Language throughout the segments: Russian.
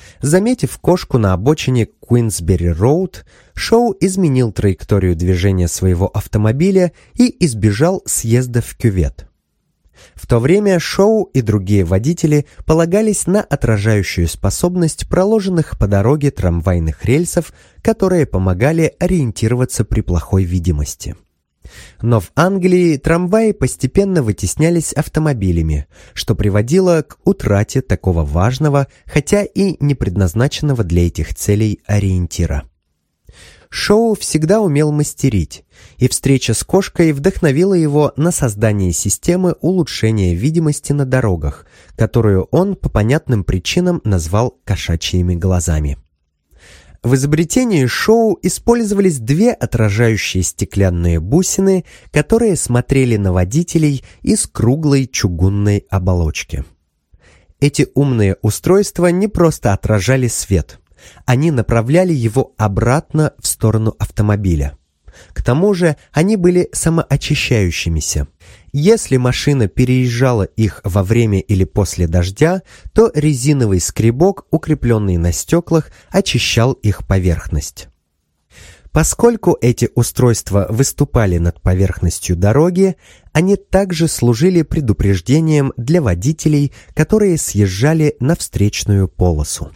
Заметив кошку на обочине Куинсбери-роуд, Шоу изменил траекторию движения своего автомобиля и избежал съезда в кювет. В то время Шоу и другие водители полагались на отражающую способность проложенных по дороге трамвайных рельсов, которые помогали ориентироваться при плохой видимости. Но в Англии трамваи постепенно вытеснялись автомобилями, что приводило к утрате такого важного, хотя и не предназначенного для этих целей ориентира. Шоу всегда умел мастерить, и встреча с кошкой вдохновила его на создание системы улучшения видимости на дорогах, которую он по понятным причинам назвал «кошачьими глазами». В изобретении Шоу использовались две отражающие стеклянные бусины, которые смотрели на водителей из круглой чугунной оболочки. Эти умные устройства не просто отражали свет, они направляли его обратно в сторону автомобиля. К тому же они были самоочищающимися. Если машина переезжала их во время или после дождя, то резиновый скребок, укрепленный на стеклах, очищал их поверхность. Поскольку эти устройства выступали над поверхностью дороги, они также служили предупреждением для водителей, которые съезжали на встречную полосу.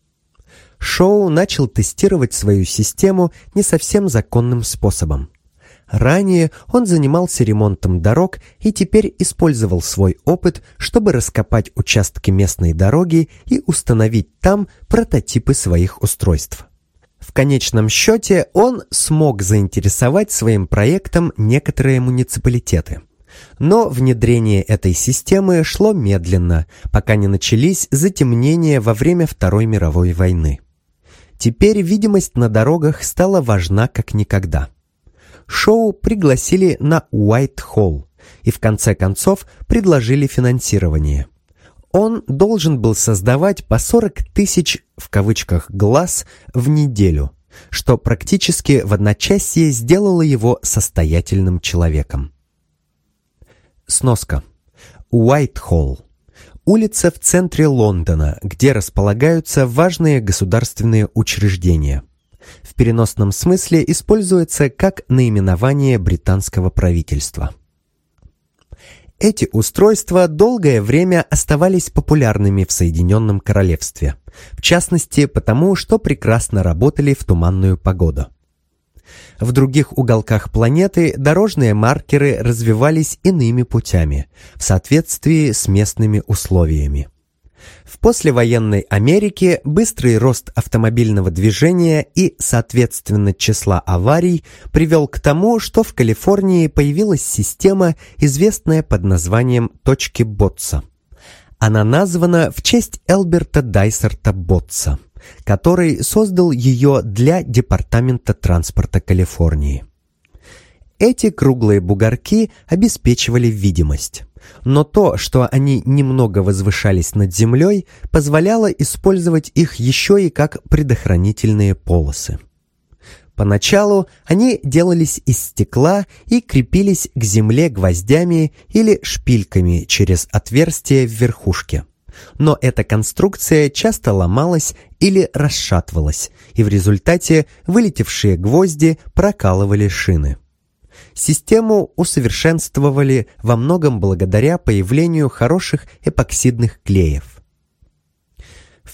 Шоу начал тестировать свою систему не совсем законным способом. Ранее он занимался ремонтом дорог и теперь использовал свой опыт, чтобы раскопать участки местной дороги и установить там прототипы своих устройств. В конечном счете он смог заинтересовать своим проектом некоторые муниципалитеты. Но внедрение этой системы шло медленно, пока не начались затемнения во время Второй мировой войны. Теперь видимость на дорогах стала важна как никогда. Шоу пригласили на Уайт-Холл и в конце концов предложили финансирование. Он должен был создавать по 40 тысяч в кавычках «глаз» в неделю, что практически в одночасье сделало его состоятельным человеком. Сноска. Уайт-Холл. Улица в центре Лондона, где располагаются важные государственные учреждения. В переносном смысле используется как наименование британского правительства. Эти устройства долгое время оставались популярными в Соединенном Королевстве, в частности потому, что прекрасно работали в туманную погоду. В других уголках планеты дорожные маркеры развивались иными путями, в соответствии с местными условиями. В послевоенной Америке быстрый рост автомобильного движения и, соответственно, числа аварий привел к тому, что в Калифорнии появилась система, известная под названием «точки Ботса». Она названа в честь Элберта Дайсерта Ботса, который создал ее для Департамента транспорта Калифорнии. Эти круглые бугорки обеспечивали видимость, но то, что они немного возвышались над землей, позволяло использовать их еще и как предохранительные полосы. Поначалу они делались из стекла и крепились к земле гвоздями или шпильками через отверстие в верхушке. Но эта конструкция часто ломалась или расшатывалась, и в результате вылетевшие гвозди прокалывали шины. Систему усовершенствовали во многом благодаря появлению хороших эпоксидных клеев. В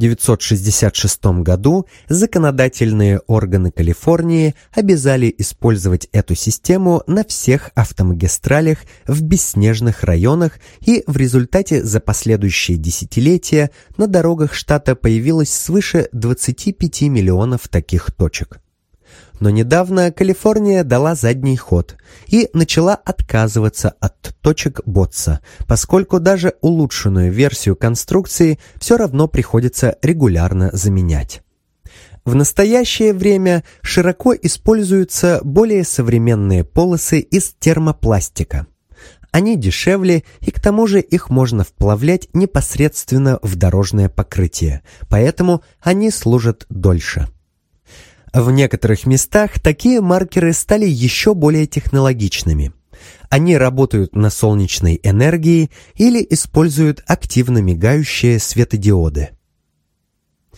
1966 году законодательные органы Калифорнии обязали использовать эту систему на всех автомагистралях в бесснежных районах, и в результате за последующие десятилетия на дорогах штата появилось свыше 25 миллионов таких точек. Но недавно Калифорния дала задний ход и начала отказываться от точек Ботса, поскольку даже улучшенную версию конструкции все равно приходится регулярно заменять. В настоящее время широко используются более современные полосы из термопластика. Они дешевле, и к тому же их можно вплавлять непосредственно в дорожное покрытие, поэтому они служат дольше. В некоторых местах такие маркеры стали еще более технологичными. Они работают на солнечной энергии или используют активно мигающие светодиоды.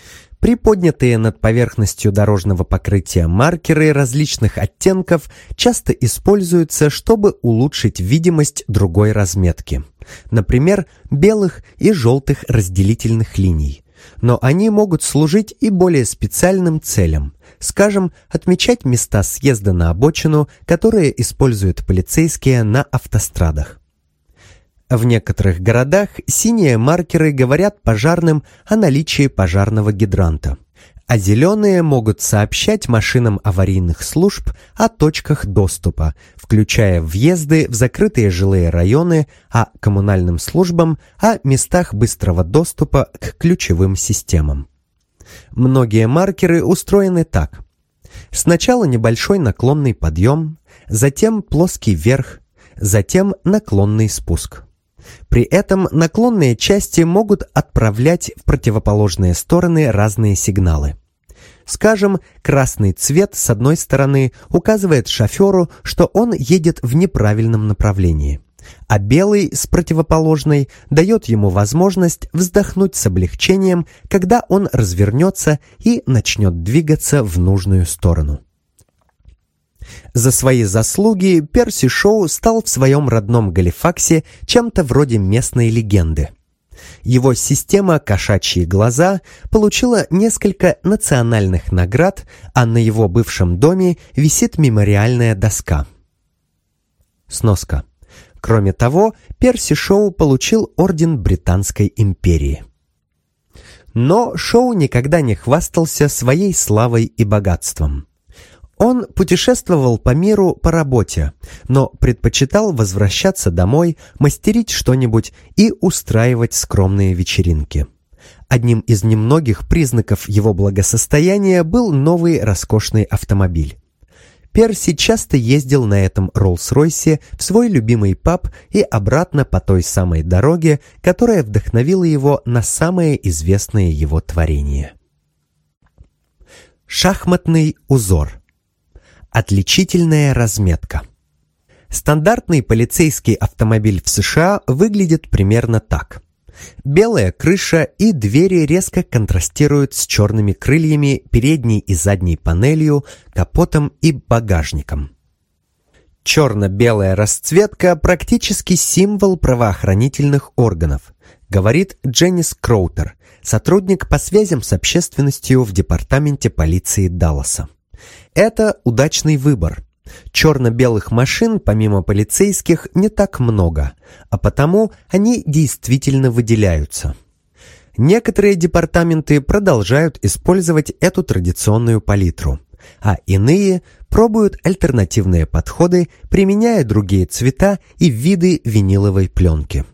Приподнятые над поверхностью дорожного покрытия маркеры различных оттенков часто используются, чтобы улучшить видимость другой разметки, например, белых и желтых разделительных линий. Но они могут служить и более специальным целям, скажем, отмечать места съезда на обочину, которые используют полицейские на автострадах. В некоторых городах синие маркеры говорят пожарным о наличии пожарного гидранта, а зеленые могут сообщать машинам аварийных служб о точках доступа, включая въезды в закрытые жилые районы, а коммунальным службам о местах быстрого доступа к ключевым системам. Многие маркеры устроены так. Сначала небольшой наклонный подъем, затем плоский верх, затем наклонный спуск. При этом наклонные части могут отправлять в противоположные стороны разные сигналы. Скажем, красный цвет с одной стороны указывает шоферу, что он едет в неправильном направлении, а белый с противоположной дает ему возможность вздохнуть с облегчением, когда он развернется и начнет двигаться в нужную сторону. За свои заслуги Перси Шоу стал в своем родном Галифаксе чем-то вроде местной легенды. Его система «Кошачьи глаза» получила несколько национальных наград, а на его бывшем доме висит мемориальная доска. Сноска. Кроме того, Перси Шоу получил орден Британской империи. Но Шоу никогда не хвастался своей славой и богатством. Он путешествовал по миру по работе, но предпочитал возвращаться домой, мастерить что-нибудь и устраивать скромные вечеринки. Одним из немногих признаков его благосостояния был новый роскошный автомобиль. Перси часто ездил на этом Роллс-Ройсе в свой любимый паб и обратно по той самой дороге, которая вдохновила его на самое известное его творение. Шахматный узор. Отличительная разметка. Стандартный полицейский автомобиль в США выглядит примерно так. Белая крыша и двери резко контрастируют с черными крыльями, передней и задней панелью, капотом и багажником. Черно-белая расцветка практически символ правоохранительных органов, говорит Дженнис Кроутер, сотрудник по связям с общественностью в департаменте полиции Далласа. Это удачный выбор. Черно-белых машин, помимо полицейских, не так много, а потому они действительно выделяются. Некоторые департаменты продолжают использовать эту традиционную палитру, а иные пробуют альтернативные подходы, применяя другие цвета и виды виниловой пленки.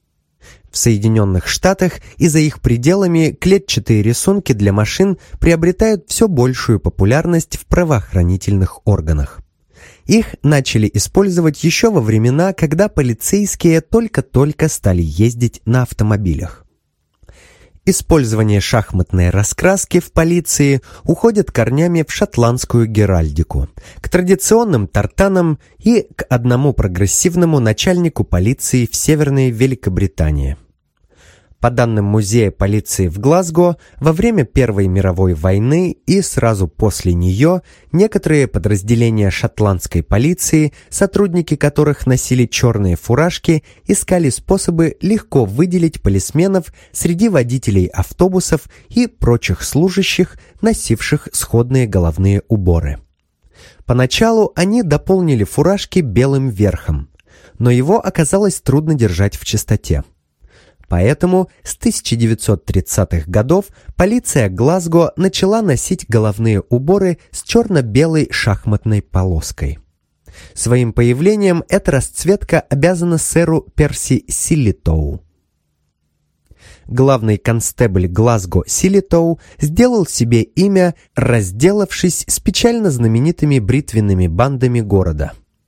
В Соединенных Штатах и за их пределами клетчатые рисунки для машин приобретают все большую популярность в правоохранительных органах. Их начали использовать еще во времена, когда полицейские только-только стали ездить на автомобилях. Использование шахматной раскраски в полиции уходит корнями в шотландскую геральдику, к традиционным тартанам и к одному прогрессивному начальнику полиции в Северной Великобритании. По данным Музея полиции в Глазго, во время Первой мировой войны и сразу после нее некоторые подразделения шотландской полиции, сотрудники которых носили черные фуражки, искали способы легко выделить полисменов среди водителей автобусов и прочих служащих, носивших сходные головные уборы. Поначалу они дополнили фуражки белым верхом, но его оказалось трудно держать в чистоте. Поэтому с 1930-х годов полиция Глазго начала носить головные уборы с черно-белой шахматной полоской. Своим появлением эта расцветка обязана сэру Перси Силлитоу. Главный констебль Глазго Силлитоу сделал себе имя, разделавшись с печально знаменитыми бритвенными бандами города,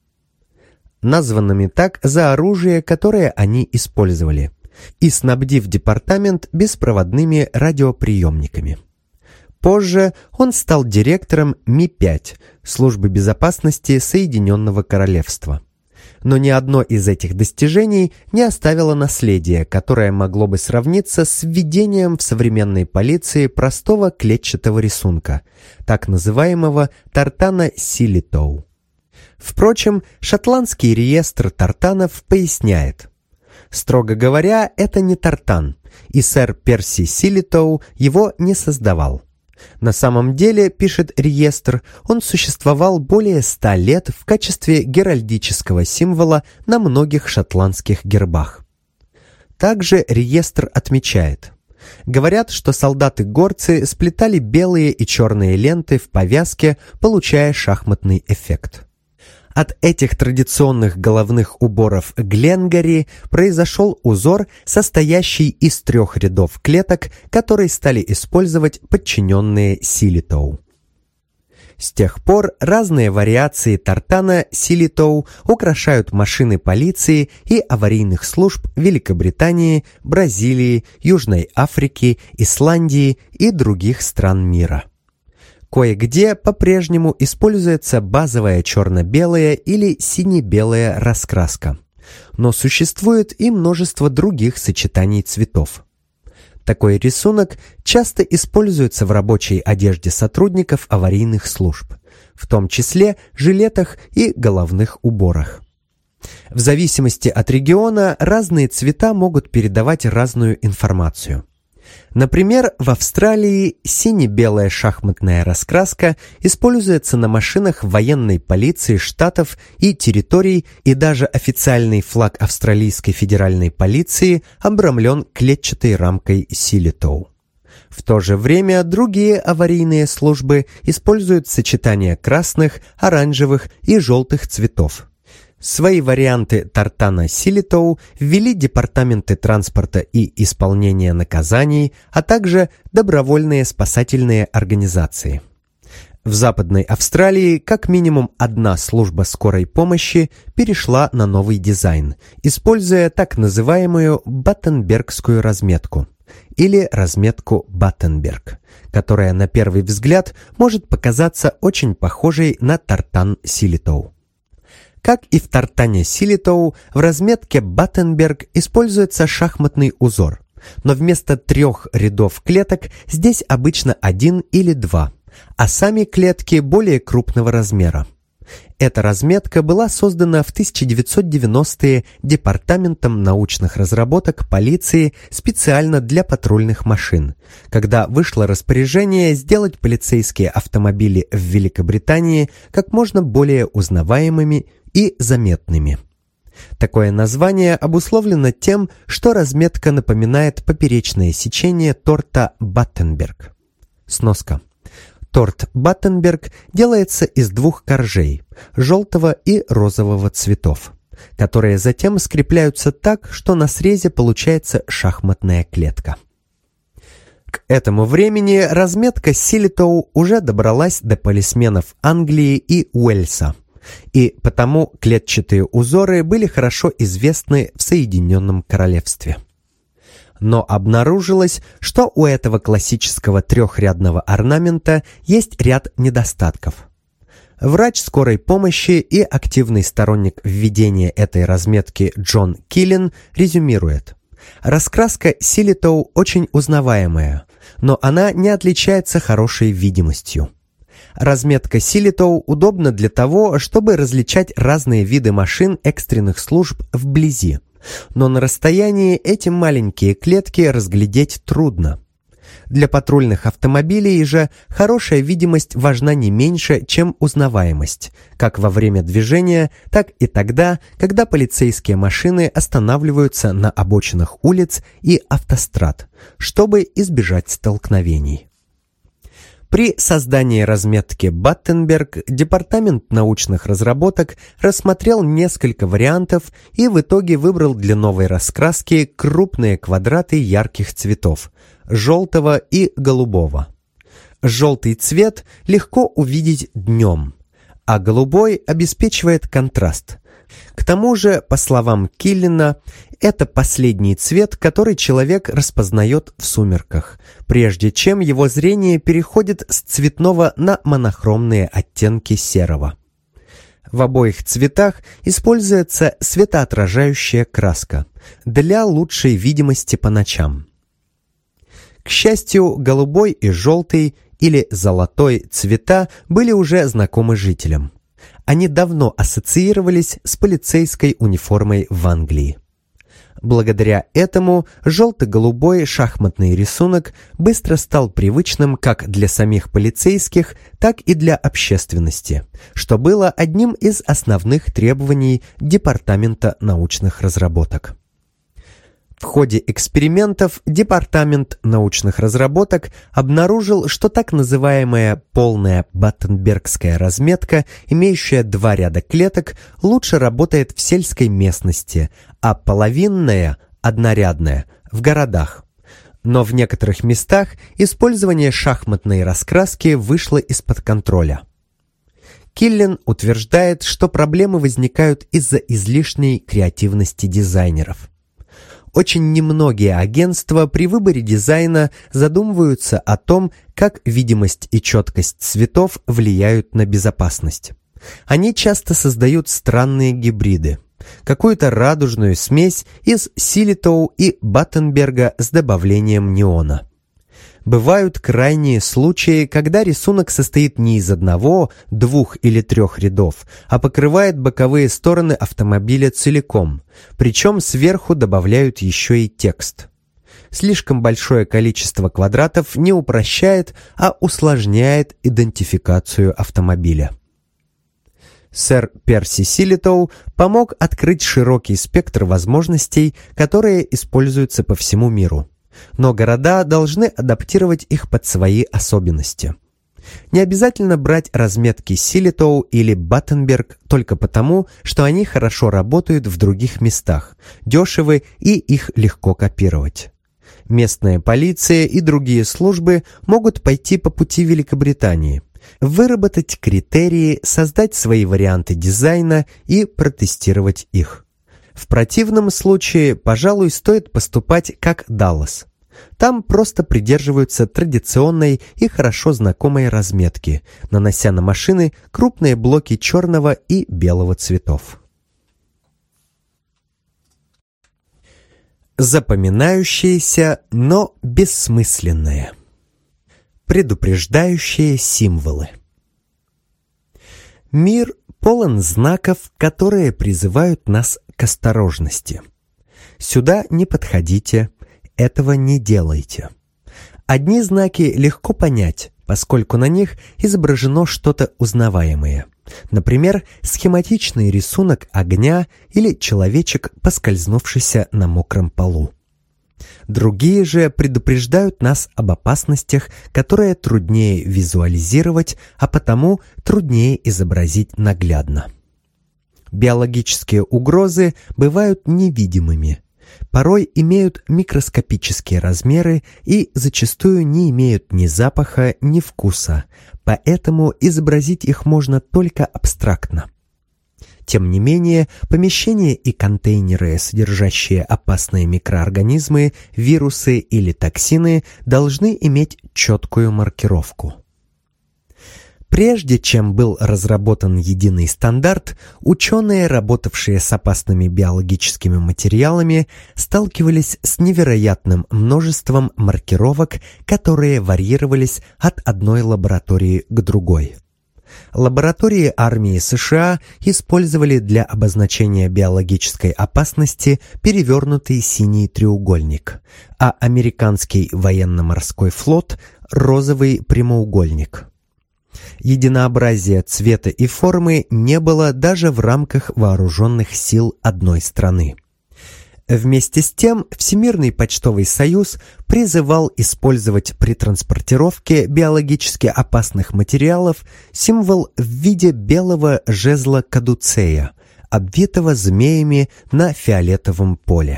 названными так за оружие, которое они использовали, и снабдив департамент беспроводными радиоприемниками. Позже он стал директором Ми-5, службы безопасности Соединенного Королевства. Но ни одно из этих достижений не оставило наследия, которое могло бы сравниться с введением в современной полиции простого клетчатого рисунка, так называемого тартана Силитоу. Впрочем, шотландский реестр тартанов поясняет: строго говоря, это не тартан, и сэр Перси Силитоу его не создавал. На самом деле, пишет реестр, он существовал более 100 лет в качестве геральдического символа на многих шотландских гербах. Также реестр отмечает: говорят, что солдаты-горцы сплетали белые и черные ленты в повязке, получая шахматный эффект. От этих традиционных головных уборов Гленгарри произошел узор, состоящий из 3 рядов клеток, которые стали использовать подчиненные Силитоу. С тех пор разные вариации тартана Силитоу украшают машины полиции и аварийных служб Великобритании, Бразилии, Южной Африки, Исландии и других стран мира. Кое-где по-прежнему используется базовая черно-белая или сине-белая раскраска, но существует и множество других сочетаний цветов. Такой рисунок часто используется в рабочей одежде сотрудников аварийных служб, в том числе жилетах и головных уборах. В зависимости от региона разные цвета могут передавать разную информацию. Например, в Австралии сине-белая шахматная раскраска используется на машинах военной полиции штатов и территорий, и даже официальный флаг австралийской федеральной полиции обрамлен клетчатой рамкой Силитоу. В то же время другие аварийные службы используют сочетание красных, оранжевых и желтых цветов. Свои варианты тартана Силитоу ввели департаменты транспорта и исполнения наказаний, а также добровольные спасательные организации. В Западной Австралии как минимум одна служба скорой помощи перешла на новый дизайн, используя так называемую баттенбергскую разметку или разметку Баттенберг, которая на первый взгляд может показаться очень похожей на тартан Силитоу. Как и в тартане Силитоу, в разметке Баттенберг используется шахматный узор, но вместо 3 рядов клеток здесь обычно 1 или 2, а сами клетки более крупного размера. Эта разметка была создана в 1990-е Департаментом научных разработок полиции специально для патрульных машин, когда вышло распоряжение сделать полицейские автомобили в Великобритании как можно более узнаваемыми и заметными. Такое название обусловлено тем, что разметка напоминает поперечное сечение торта Баттенберг. Сноска. Торт Баттенберг делается из 2 коржей – желтого и розового цветов, которые затем скрепляются так, что на срезе получается шахматная клетка. К этому времени разметка Силитоу уже добралась до полисменов Англии и Уэльса, и потому клетчатые узоры были хорошо известны в Соединенном Королевстве. Но обнаружилось, что у этого классического 3-рядного орнамента есть ряд недостатков. Врач скорой помощи и активный сторонник введения этой разметки Джон Киллин резюмирует: раскраска Силитоу очень узнаваемая, но она не отличается хорошей видимостью. Разметка Силитоу удобна для того, чтобы различать разные виды машин экстренных служб вблизи, но на расстоянии эти маленькие клетки разглядеть трудно. Для патрульных автомобилей же хорошая видимость важна не меньше, чем узнаваемость, как во время движения, так и тогда, когда полицейские машины останавливаются на обочинах улиц и автострад, чтобы избежать столкновений. При создании разметки Баттенберг Департамент научных разработок рассмотрел несколько вариантов и в итоге выбрал для новой раскраски крупные квадраты ярких цветов – желтого и голубого. Желтый цвет легко увидеть днем, а голубой обеспечивает контраст. К тому же, по словам Киллина, это последний цвет, который человек распознает в сумерках, прежде чем его зрение переходит с цветного на монохромные оттенки серого. В обоих цветах используется светоотражающая краска для лучшей видимости по ночам. К счастью, голубой и желтый или золотой цвета были уже знакомы жителям. Они давно ассоциировались с полицейской униформой в Англии. Благодаря этому желто-голубой шахматный рисунок быстро стал привычным как для самих полицейских, так и для общественности, что было одним из основных требований Департамента научных разработок. В ходе экспериментов Департамент научных разработок обнаружил, что так называемая полная баттенбергская разметка, имеющая два ряда клеток, лучше работает в сельской местности, а половинная, однорядная, в городах. Но в некоторых местах использование шахматной раскраски вышло из-под контроля. Киллен утверждает, что проблемы возникают из-за излишней креативности дизайнеров. Очень немногие агентства при выборе дизайна задумываются о том, как видимость и четкость цветов влияют на безопасность. Они часто создают странные гибриды. Какую-то радужную смесь из Силитоу и Баттенберга с добавлением неона. Бывают крайние случаи, когда рисунок состоит не из одного, двух или трех рядов, а покрывает боковые стороны автомобиля целиком, причем сверху добавляют еще и текст. Слишком большое количество квадратов не упрощает, а усложняет идентификацию автомобиля. Сэр Перси Силитоу помог открыть широкий спектр возможностей, которые используются по всему миру. Но города должны адаптировать их под свои особенности. Не обязательно брать разметки Силитоу или Баттенберг только потому, что они хорошо работают в других местах, дешевы и их легко копировать. Местная полиция и другие службы могут пойти по пути Великобритании, выработать критерии, создать свои варианты дизайна и протестировать их. В противном случае, пожалуй, стоит поступать как Даллас. Там просто придерживаются традиционной и хорошо знакомой разметки, нанося на машины крупные блоки черного и белого цветов. Запоминающиеся, но бессмысленные. Предупреждающие символы. Мир полон знаков, которые призывают нас к осторожности. Сюда не подходите, этого не делайте. Одни знаки легко понять, поскольку на них изображено что-то узнаваемое. Например, схематичный рисунок огня или человечек, поскользнувшийся на мокром полу. Другие же предупреждают нас об опасностях, которые труднее визуализировать, а потому труднее изобразить наглядно. Биологические угрозы бывают невидимыми, порой имеют микроскопические размеры и зачастую не имеют ни запаха, ни вкуса, поэтому изобразить их можно только абстрактно. Тем не менее, помещения и контейнеры, содержащие опасные микроорганизмы, вирусы или токсины, должны иметь четкую маркировку. Прежде чем был разработан единый стандарт, ученые, работавшие с опасными биологическими материалами, сталкивались с невероятным множеством маркировок, которые варьировались от одной лаборатории к другой. Лаборатории армии США использовали для обозначения биологической опасности перевернутый синий треугольник, а американский военно-морской флот – розовый прямоугольник. Единообразия цвета и формы не было даже в рамках вооруженных сил одной страны. Вместе с тем, Всемирный почтовый союз призывал использовать при транспортировке биологически опасных материалов символ в виде белого жезла кадуцея, обвитого змеями на фиолетовом поле.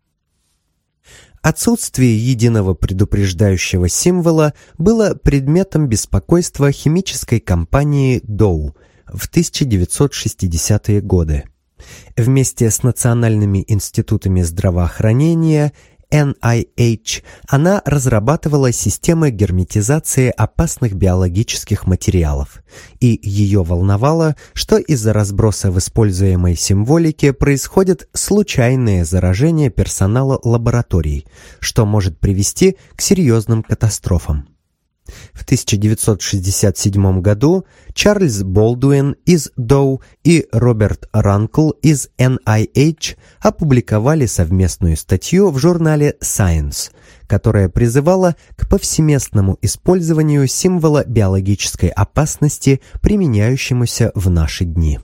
Отсутствие единого предупреждающего символа было предметом беспокойства химической компании Dow в 1960-е годы. Вместе с национальными институтами здравоохранения NIH, она разрабатывала системы герметизации опасных биологических материалов, и ее волновало, что из-за разброса в используемой символике происходит случайное заражение персонала лабораторий, что может привести к серьезным катастрофам. В 1967 году Чарльз Болдуин из Dow и Роберт Ранкл из NIH опубликовали совместную статью в журнале Science, которая призывала к повсеместному использованию символа биологической опасности, применяющемуся в наши дни.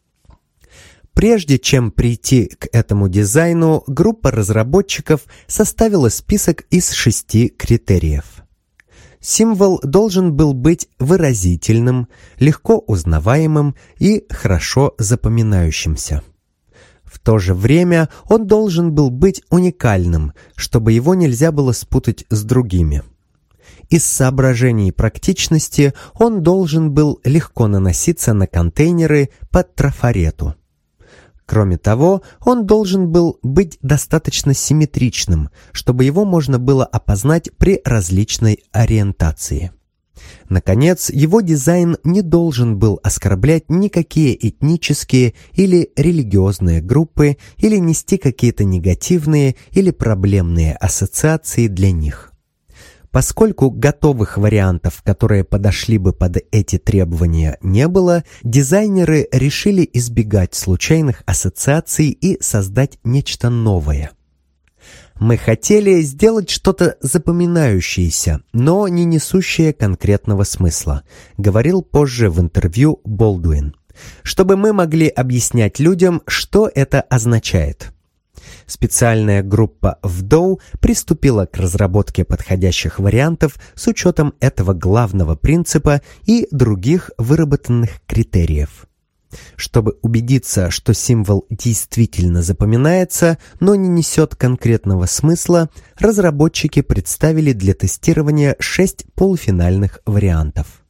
Прежде чем прийти к этому дизайну, группа разработчиков составила список из 6 критериев. Символ должен был быть выразительным, легко узнаваемым и хорошо запоминающимся. В то же время он должен был быть уникальным, чтобы его нельзя было спутать с другими. Из соображений практичности он должен был легко наноситься на контейнеры по трафарету. Кроме того, он должен был быть достаточно симметричным, чтобы его можно было опознать при различной ориентации. Наконец, его дизайн не должен был оскорблять никакие этнические или религиозные группы или нести какие-то негативные или проблемные ассоциации для них. Поскольку готовых вариантов, которые подошли бы под эти требования, не было, дизайнеры решили избегать случайных ассоциаций и создать нечто новое. «Мы хотели сделать что-то запоминающееся, но не несущее конкретного смысла», говорил позже в интервью Болдуин, «чтобы мы могли объяснять людям, что это означает». Специальная группа в Dow приступила к разработке подходящих вариантов с учетом этого главного принципа и других выработанных критериев. Чтобы убедиться, что символ действительно запоминается, но не несет конкретного смысла, разработчики представили для тестирования 6 полуфинальных вариантов.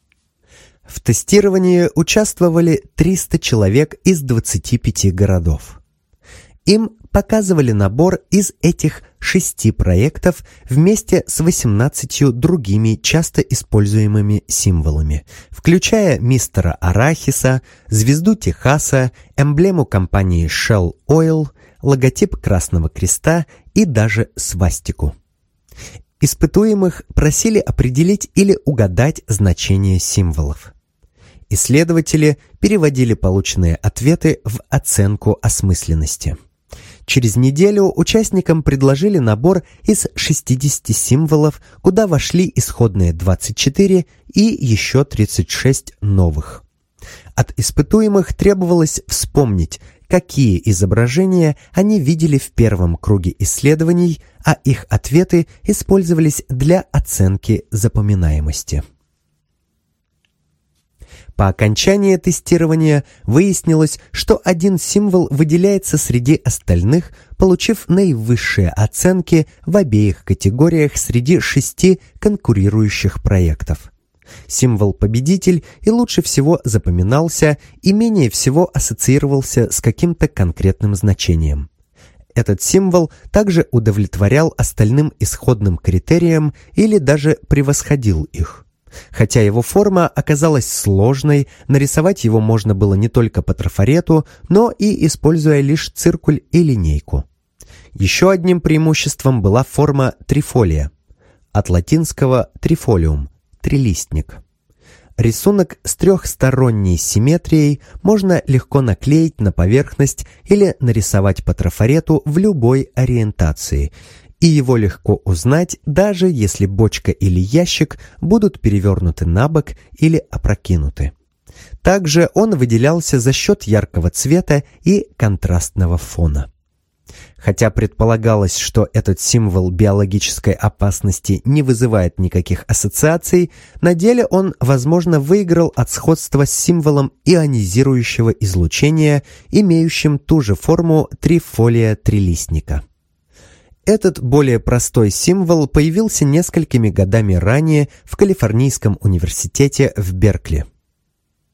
В тестировании участвовали 300 человек из 25 городов. Им показывали набор из этих 6 проектов вместе с 18 другими часто используемыми символами, включая мистера Арахиса, звезду Техаса, эмблему компании Shell Oil, логотип Красного Креста и даже свастику. Испытуемых просили определить или угадать значение символов. Исследователи переводили полученные ответы в оценку осмысленности. Через неделю участникам предложили набор из 60 символов, куда вошли исходные 24 и еще 36 новых. От испытуемых требовалось вспомнить, какие изображения они видели в первом круге исследований, а их ответы использовались для оценки запоминаемости. По окончании тестирования выяснилось, что один символ выделяется среди остальных, получив наивысшие оценки в обеих категориях среди 6 конкурирующих проектов. Символ-победитель и лучше всего запоминался, и менее всего ассоциировался с каким-то конкретным значением. Этот символ также удовлетворял остальным исходным критериям или даже превосходил их. Хотя его форма оказалась сложной, нарисовать его можно было не только по трафарету, но и используя лишь циркуль и линейку. Еще одним преимуществом была форма трифолия, от латинского трифолиум – трилистник. Рисунок с трехсторонней симметрией можно легко наклеить на поверхность или нарисовать по трафарету в любой ориентации, и его легко узнать, даже если бочка или ящик будут перевернуты на бок или опрокинуты. Также он выделялся за счет яркого цвета и контрастного фона. Хотя предполагалось, что этот символ биологической опасности не вызывает никаких ассоциаций, на деле он, возможно, выиграл от сходства с символом ионизирующего излучения, имеющим ту же форму трифолия трилистника. Этот более простой символ появился несколькими годами ранее в Калифорнийском университете в Беркли.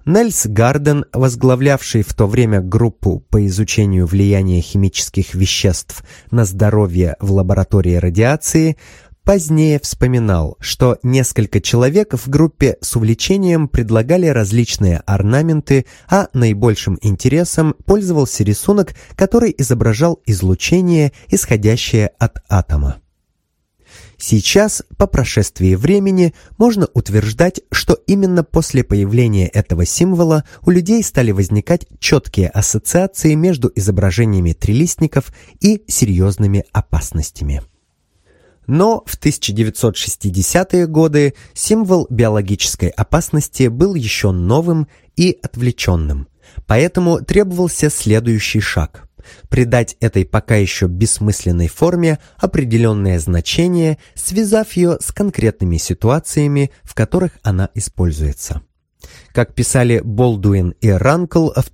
Нельс Гарден, возглавлявший в то время группу по изучению влияния химических веществ на здоровье в лаборатории радиации, позднее вспоминал, что несколько человек в группе с увлечением предлагали различные орнаменты, а наибольшим интересом пользовался рисунок, который изображал излучение, исходящее от атома. Сейчас, по прошествии времени, можно утверждать, что именно после появления этого символа у людей стали возникать четкие ассоциации между изображениями трилистников и серьезными опасностями. Но в 1960-е годы символ биологической опасности был еще новым и отвлеченным, поэтому требовался следующий шаг – придать этой пока еще бессмысленной форме определенное значение, связав ее с конкретными ситуациями, в которых она используется. Как писали Болдуин и Ранкл в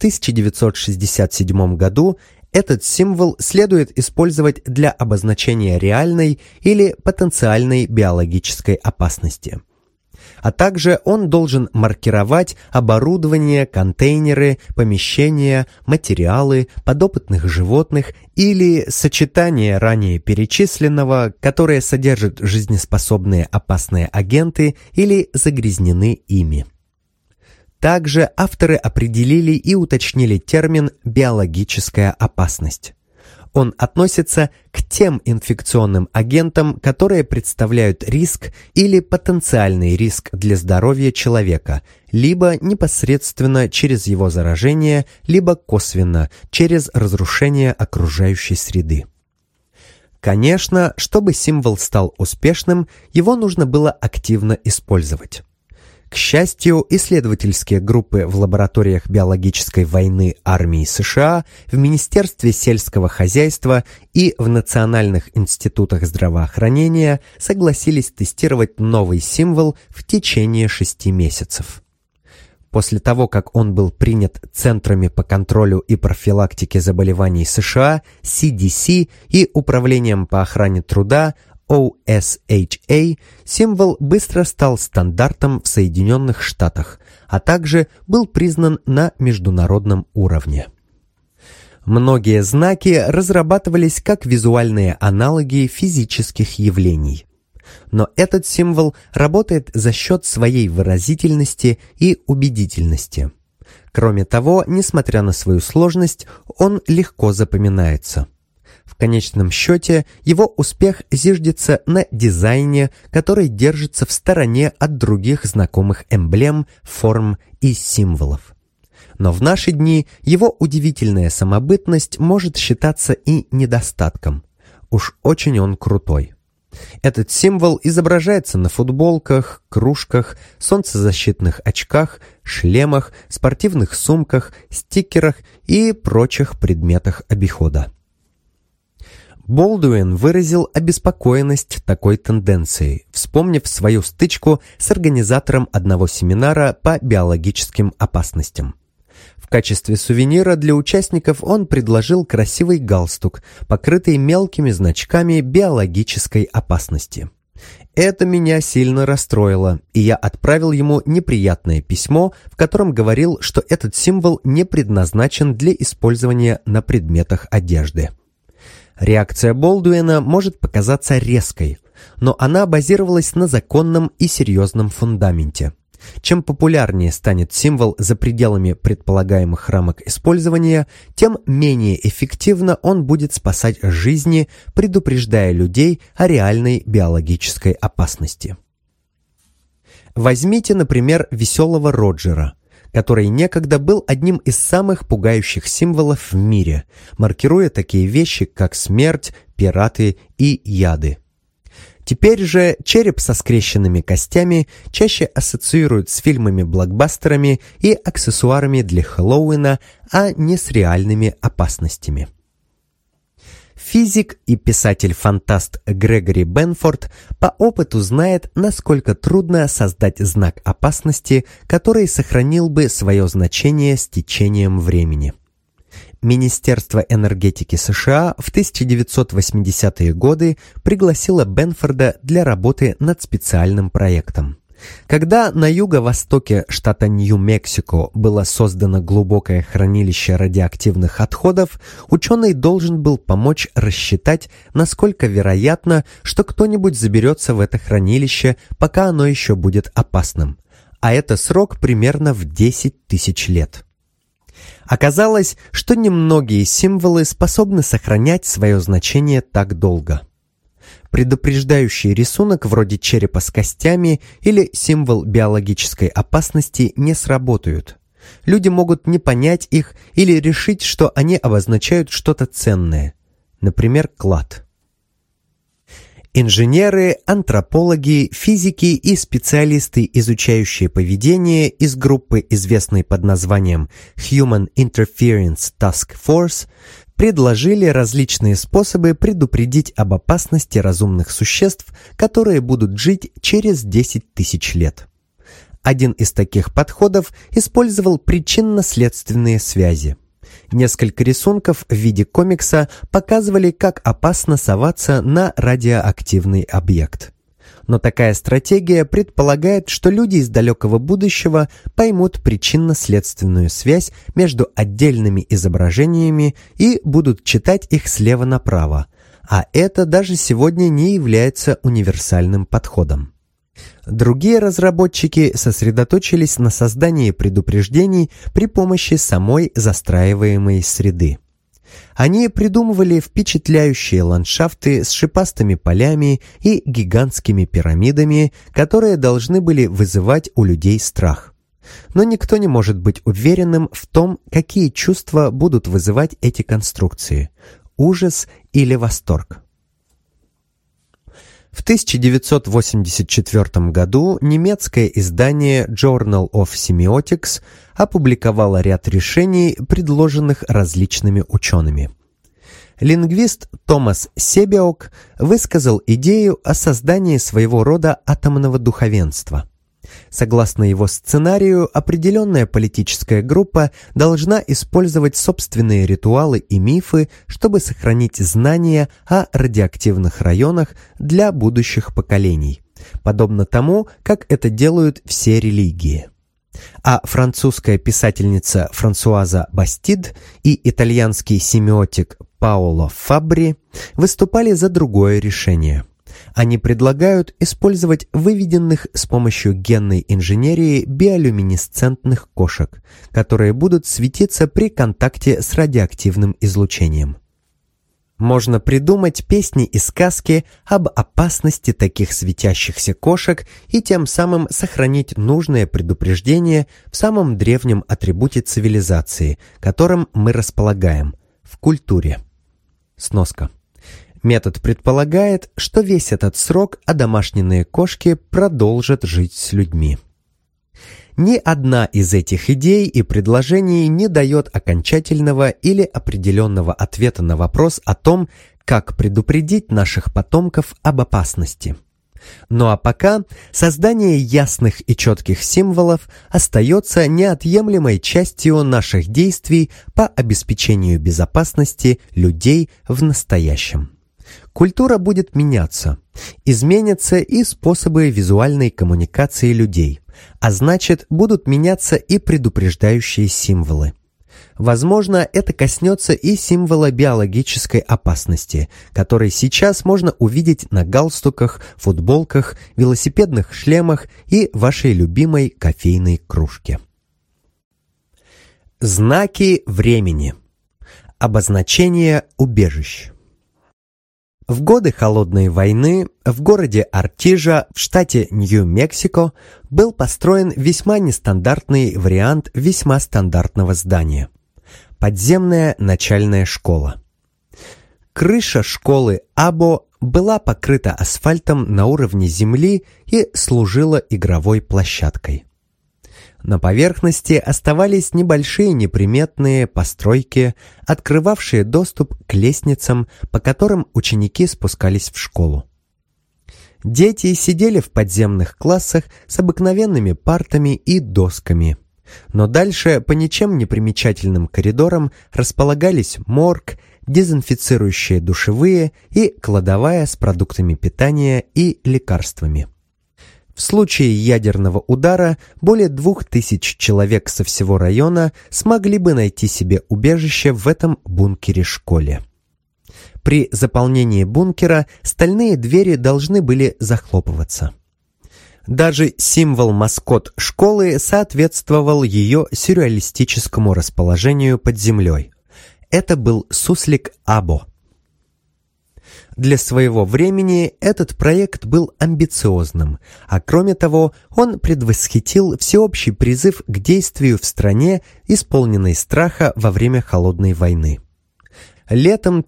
1967 году, этот символ следует использовать для обозначения реальной или потенциальной биологической опасности. А также он должен маркировать оборудование, контейнеры, помещения, материалы, подопытных животных или сочетание ранее перечисленного, которые содержат жизнеспособные опасные агенты или загрязнены ими. Также авторы определили и уточнили термин «биологическая опасность». Он относится к тем инфекционным агентам, которые представляют риск или потенциальный риск для здоровья человека, либо непосредственно через его заражение, либо косвенно через разрушение окружающей среды. Конечно, чтобы символ стал успешным, его нужно было активно использовать. К счастью, исследовательские группы в лабораториях биологической войны армии США, в Министерстве сельского хозяйства и в национальных институтах здравоохранения согласились тестировать новый символ в течение 6 месяцев. После того, как он был принят Центрами по контролю и профилактике заболеваний США, CDC и Управлением по охране труда, OSHA, символ быстро стал стандартом в Соединенных Штатах, а также был признан на международном уровне. Многие знаки разрабатывались как визуальные аналоги физических явлений. Но этот символ работает за счет своей выразительности и убедительности. Кроме того, несмотря на свою сложность, он легко запоминается. В конечном счете, его успех зиждется на дизайне, который держится в стороне от других знакомых эмблем, форм и символов. Но в наши дни его удивительная самобытность может считаться и недостатком. Уж очень он крутой. Этот символ изображается на футболках, кружках, солнцезащитных очках, шлемах, спортивных сумках, стикерах и прочих предметах обихода. Болдуин выразил обеспокоенность такой тенденцией, вспомнив свою стычку с организатором одного семинара по биологическим опасностям. В качестве сувенира для участников он предложил красивый галстук, покрытый мелкими значками биологической опасности. Это меня сильно расстроило, и я отправил ему неприятное письмо, в котором говорил, что этот символ не предназначен для использования на предметах одежды. Реакция Болдуина может показаться резкой, но она базировалась на законном и серьезном фундаменте. Чем популярнее станет символ за пределами предполагаемых рамок использования, тем менее эффективно он будет спасать жизни, предупреждая людей о реальной биологической опасности. Возьмите, например, веселого Роджера, который некогда был одним из самых пугающих символов в мире, маркируя такие вещи, как смерть, пираты и яды. Теперь же череп со скрещенными костями чаще ассоциируют с фильмами-блокбастерами и аксессуарами для Хэллоуина, а не с реальными опасностями. Физик и писатель-фантаст Грегори Бенфорд по опыту знает, насколько трудно создать знак опасности, который сохранил бы свое значение с течением времени. Министерство энергетики США в 1980-е годы пригласило Бенфорда для работы над специальным проектом. Когда на юго-востоке штата Нью-Мексико было создано глубокое хранилище радиоактивных отходов, ученый должен был помочь рассчитать, насколько вероятно, что кто-нибудь заберется в это хранилище, пока оно еще будет опасным. А это срок примерно в 10 тысяч лет. Оказалось, что немногие символы способны сохранять свое значение так долго. Предупреждающий рисунок вроде черепа с костями или символ биологической опасности не сработают. Люди могут не понять их или решить, что они обозначают что-то ценное, например, клад. Инженеры, антропологи, физики и специалисты, изучающие поведение из группы, известной под названием Human Interference Task Force, предложили различные способы предупредить об опасности разумных существ, которые будут жить через 10 тысяч лет. Один из таких подходов использовал причинно-следственные связи. Несколько рисунков в виде комикса показывали, как опасно соваться на радиоактивный объект. Но такая стратегия предполагает, что люди из далекого будущего поймут причинно-следственную связь между отдельными изображениями и будут читать их слева направо, а это даже сегодня не является универсальным подходом. Другие разработчики сосредоточились на создании предупреждений при помощи самой застраиваемой среды. Они придумывали впечатляющие ландшафты с шипастыми полями и гигантскими пирамидами, которые должны были вызывать у людей страх. Но никто не может быть уверенным в том, какие чувства будут вызывать эти конструкции – ужас или восторг. В 1984 году немецкое издание Journal of Semiotics опубликовало ряд решений, предложенных различными учеными. Лингвист Томас Себиок высказал идею о создании своего рода атомного духовенства. Согласно его сценарию, определенная политическая группа должна использовать собственные ритуалы и мифы, чтобы сохранить знания о радиоактивных районах для будущих поколений, подобно тому, как это делают все религии. А французская писательница Франсуаза Бастид и итальянский семиотик Паоло Фабри выступали за другое решение. Они предлагают использовать выведенных с помощью генной инженерии биолюминесцентных кошек, которые будут светиться при контакте с радиоактивным излучением. Можно придумать песни и сказки об опасности таких светящихся кошек и тем самым сохранить нужное предупреждение в самом древнем атрибуте цивилизации, которым мы располагаем – в культуре. Сноска. Метод предполагает, что весь этот срок одомашненные кошки продолжат жить с людьми. Ни одна из этих идей и предложений не дает окончательного или определенного ответа на вопрос о том, как предупредить наших потомков об опасности. Ну а пока создание ясных и четких символов остается неотъемлемой частью наших действий по обеспечению безопасности людей в настоящем. Культура будет меняться. Изменятся и способы визуальной коммуникации людей, а значит, будут меняться и предупреждающие символы. Возможно, это коснется и символа биологической опасности, который сейчас можно увидеть на галстуках, футболках, велосипедных шлемах и вашей любимой кофейной кружке. Знаки времени. Обозначение убежищ. В годы Холодной войны в городе Артижа в штате Нью-Мексико был построен весьма нестандартный вариант весьма стандартного здания – подземная начальная школа. Крыша школы Або была покрыта асфальтом на уровне земли и служила игровой площадкой. На поверхности оставались небольшие неприметные постройки, открывавшие доступ к лестницам, по которым ученики спускались в школу. Дети сидели в подземных классах с обыкновенными партами и досками. Но дальше по ничем не примечательным коридорам располагались морг, дезинфицирующие душевые и кладовая с продуктами питания и лекарствами. В В случае ядерного удара более 2000 человек со всего района смогли бы найти себе убежище в этом бункере-школе. При заполнении бункера стальные двери должны были захлопываться. Даже символ-маскот школы соответствовал ее сюрреалистическому расположению под землей. Это был суслик Або. Для своего времени этот проект был амбициозным, а кроме того, он предвосхитил всеобщий призыв к действию в стране, исполненной страха во время Холодной войны. Летом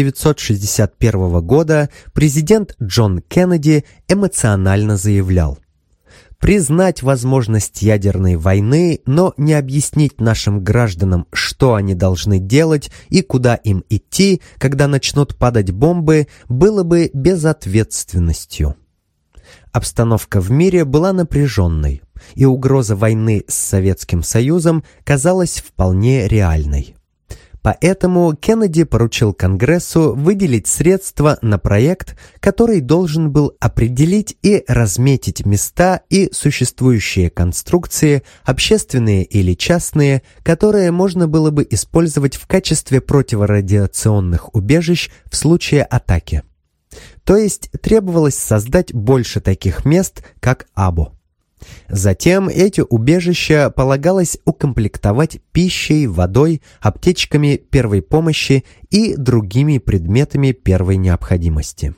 1961 года президент Джон Кеннеди эмоционально заявлял: «Признать возможность ядерной войны, но не объяснить нашим гражданам, что они должны делать и куда им идти, когда начнут падать бомбы, было бы безответственностью». Обстановка в мире была напряженной, и угроза войны с Советским Союзом казалась вполне реальной. Поэтому Кеннеди поручил Конгрессу выделить средства на проект, который должен был определить и разметить места и существующие конструкции, общественные или частные, которые можно было бы использовать в качестве противорадиационных убежищ в случае атаки. То есть требовалось создать больше таких мест, как Або. Затем эти убежища полагалось укомплектовать пищей, водой, аптечками первой помощи и другими предметами первой необходимости.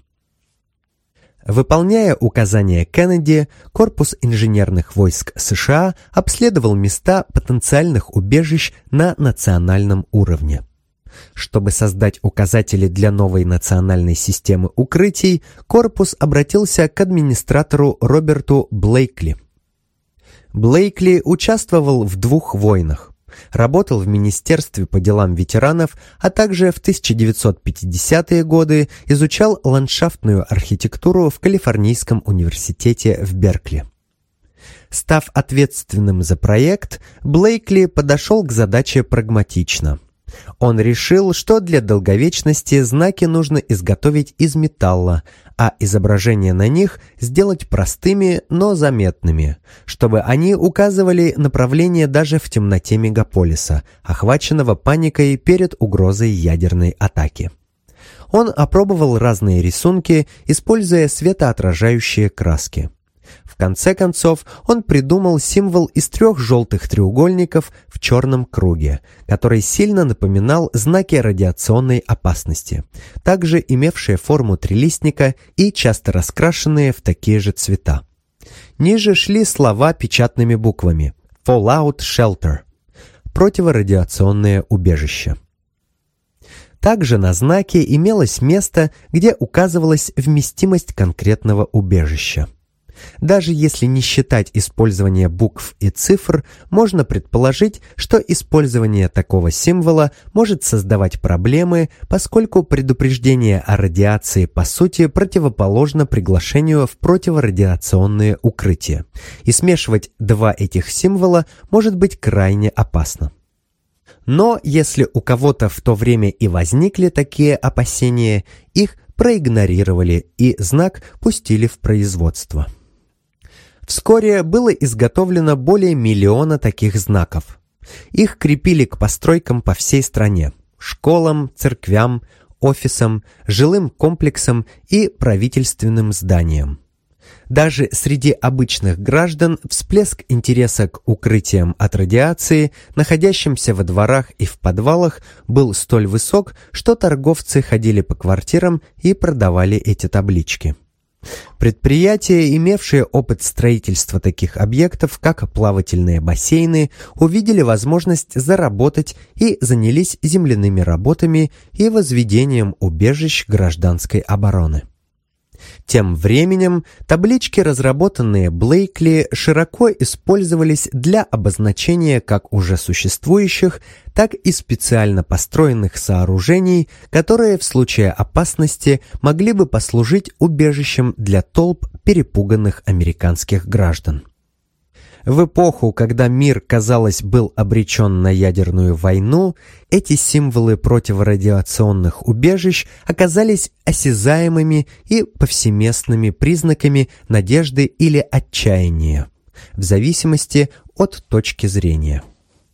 Выполняя указания Кеннеди, Корпус инженерных войск США обследовал места потенциальных убежищ на национальном уровне. Чтобы создать указатели для новой национальной системы укрытий, корпус обратился к администратору Роберту Блейкли. Блейкли участвовал в 2 войнах, работал в Министерстве по делам ветеранов, а также в 1950-е годы изучал ландшафтную архитектуру в Калифорнийском университете в Беркли. Став ответственным за проект, Блейкли подошел к задаче прагматично. Он решил, что для долговечности знаки нужно изготовить из металла, а изображения на них сделать простыми, но заметными, чтобы они указывали направление даже в темноте мегаполиса, охваченного паникой перед угрозой ядерной атаки. Он опробовал разные рисунки, используя светоотражающие краски. В конце концов, он придумал символ из 3 желтых треугольников в черном круге, который сильно напоминал знаки радиационной опасности, также имевшие форму трилистника и часто раскрашенные в такие же цвета. Ниже шли слова печатными буквами «Fallout Shelter» – противорадиационное убежище. Также на знаке имелось место, где указывалась вместимость конкретного убежища. Даже если не считать использование букв и цифр, можно предположить, что использование такого символа может создавать проблемы, поскольку предупреждение о радиации по сути противоположно приглашению в противорадиационные укрытия, и смешивать 2 этих символа может быть крайне опасно. Но если у кого-то в то время и возникли такие опасения, их проигнорировали и знак пустили в производство. Вскоре было изготовлено более 1 миллиона таких знаков. Их крепили к постройкам по всей стране – школам, церквям, офисам, жилым комплексам и правительственным зданиям. Даже среди обычных граждан всплеск интереса к укрытиям от радиации, находящимся во дворах и в подвалах, был столь высок, что торговцы ходили по квартирам и продавали эти таблички. Предприятия, имевшие опыт строительства таких объектов, как плавательные бассейны, увидели возможность заработать и занялись земляными работами и возведением убежищ гражданской обороны. Тем временем таблички, разработанные Блейкли, широко использовались для обозначения как уже существующих, так и специально построенных сооружений, которые в случае опасности могли бы послужить убежищем для толп перепуганных американских граждан. В эпоху, когда мир, казалось, был обречен на ядерную войну, эти символы противорадиационных убежищ оказались осязаемыми и повсеместными признаками надежды или отчаяния, в зависимости от точки зрения.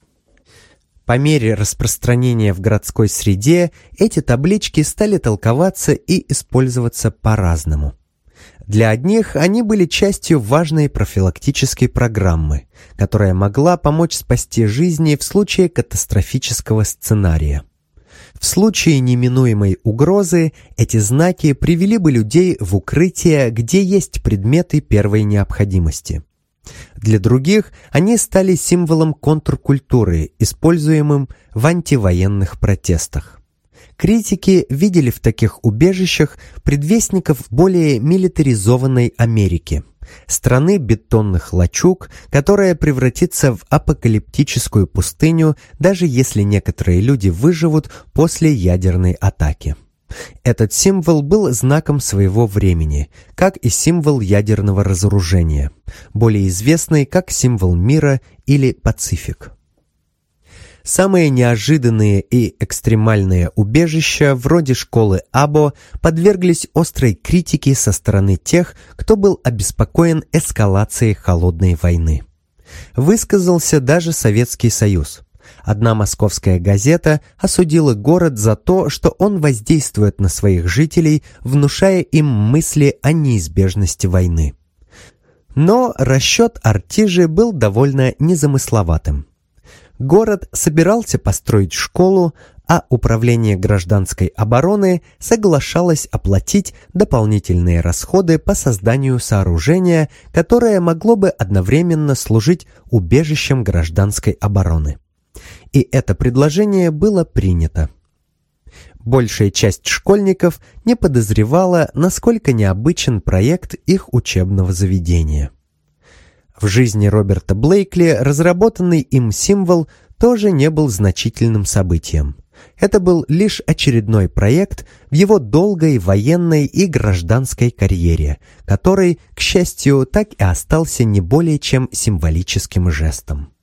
По мере распространения в городской среде эти таблички стали толковаться и использоваться по-разному. Для одних они были частью важной профилактической программы, которая могла помочь спасти жизни в случае катастрофического сценария. В случае неминуемой угрозы эти знаки привели бы людей в укрытие, где есть предметы первой необходимости. Для других они стали символом контркультуры, используемым в антивоенных протестах. Критики видели в таких убежищах предвестников более милитаризованной Америки, страны бетонных лачуг, которая превратится в апокалиптическую пустыню, даже если некоторые люди выживут после ядерной атаки. Этот символ был знаком своего времени, как и символ ядерного разоружения, более известный как символ мира или Пацифик. Самые неожиданные и экстремальные убежища, вроде школы Або, подверглись острой критике со стороны тех, кто был обеспокоен эскалацией холодной войны. Высказался даже Советский Союз. Одна московская газета осудила город за то, что он воздействует на своих жителей, внушая им мысли о неизбежности войны. Но расчет Артижи был довольно незамысловатым. Город собирался построить школу, а Управление гражданской обороны соглашалось оплатить дополнительные расходы по созданию сооружения, которое могло бы одновременно служить убежищем гражданской обороны. И это предложение было принято. Большая часть школьников не подозревала, насколько необычен проект их учебного заведения. В жизни Роберта Блейкли разработанный им символ тоже не был значительным событием. Это был лишь очередной проект в его долгой военной и гражданской карьере, который, к счастью, так и остался не более чем символическим жестом.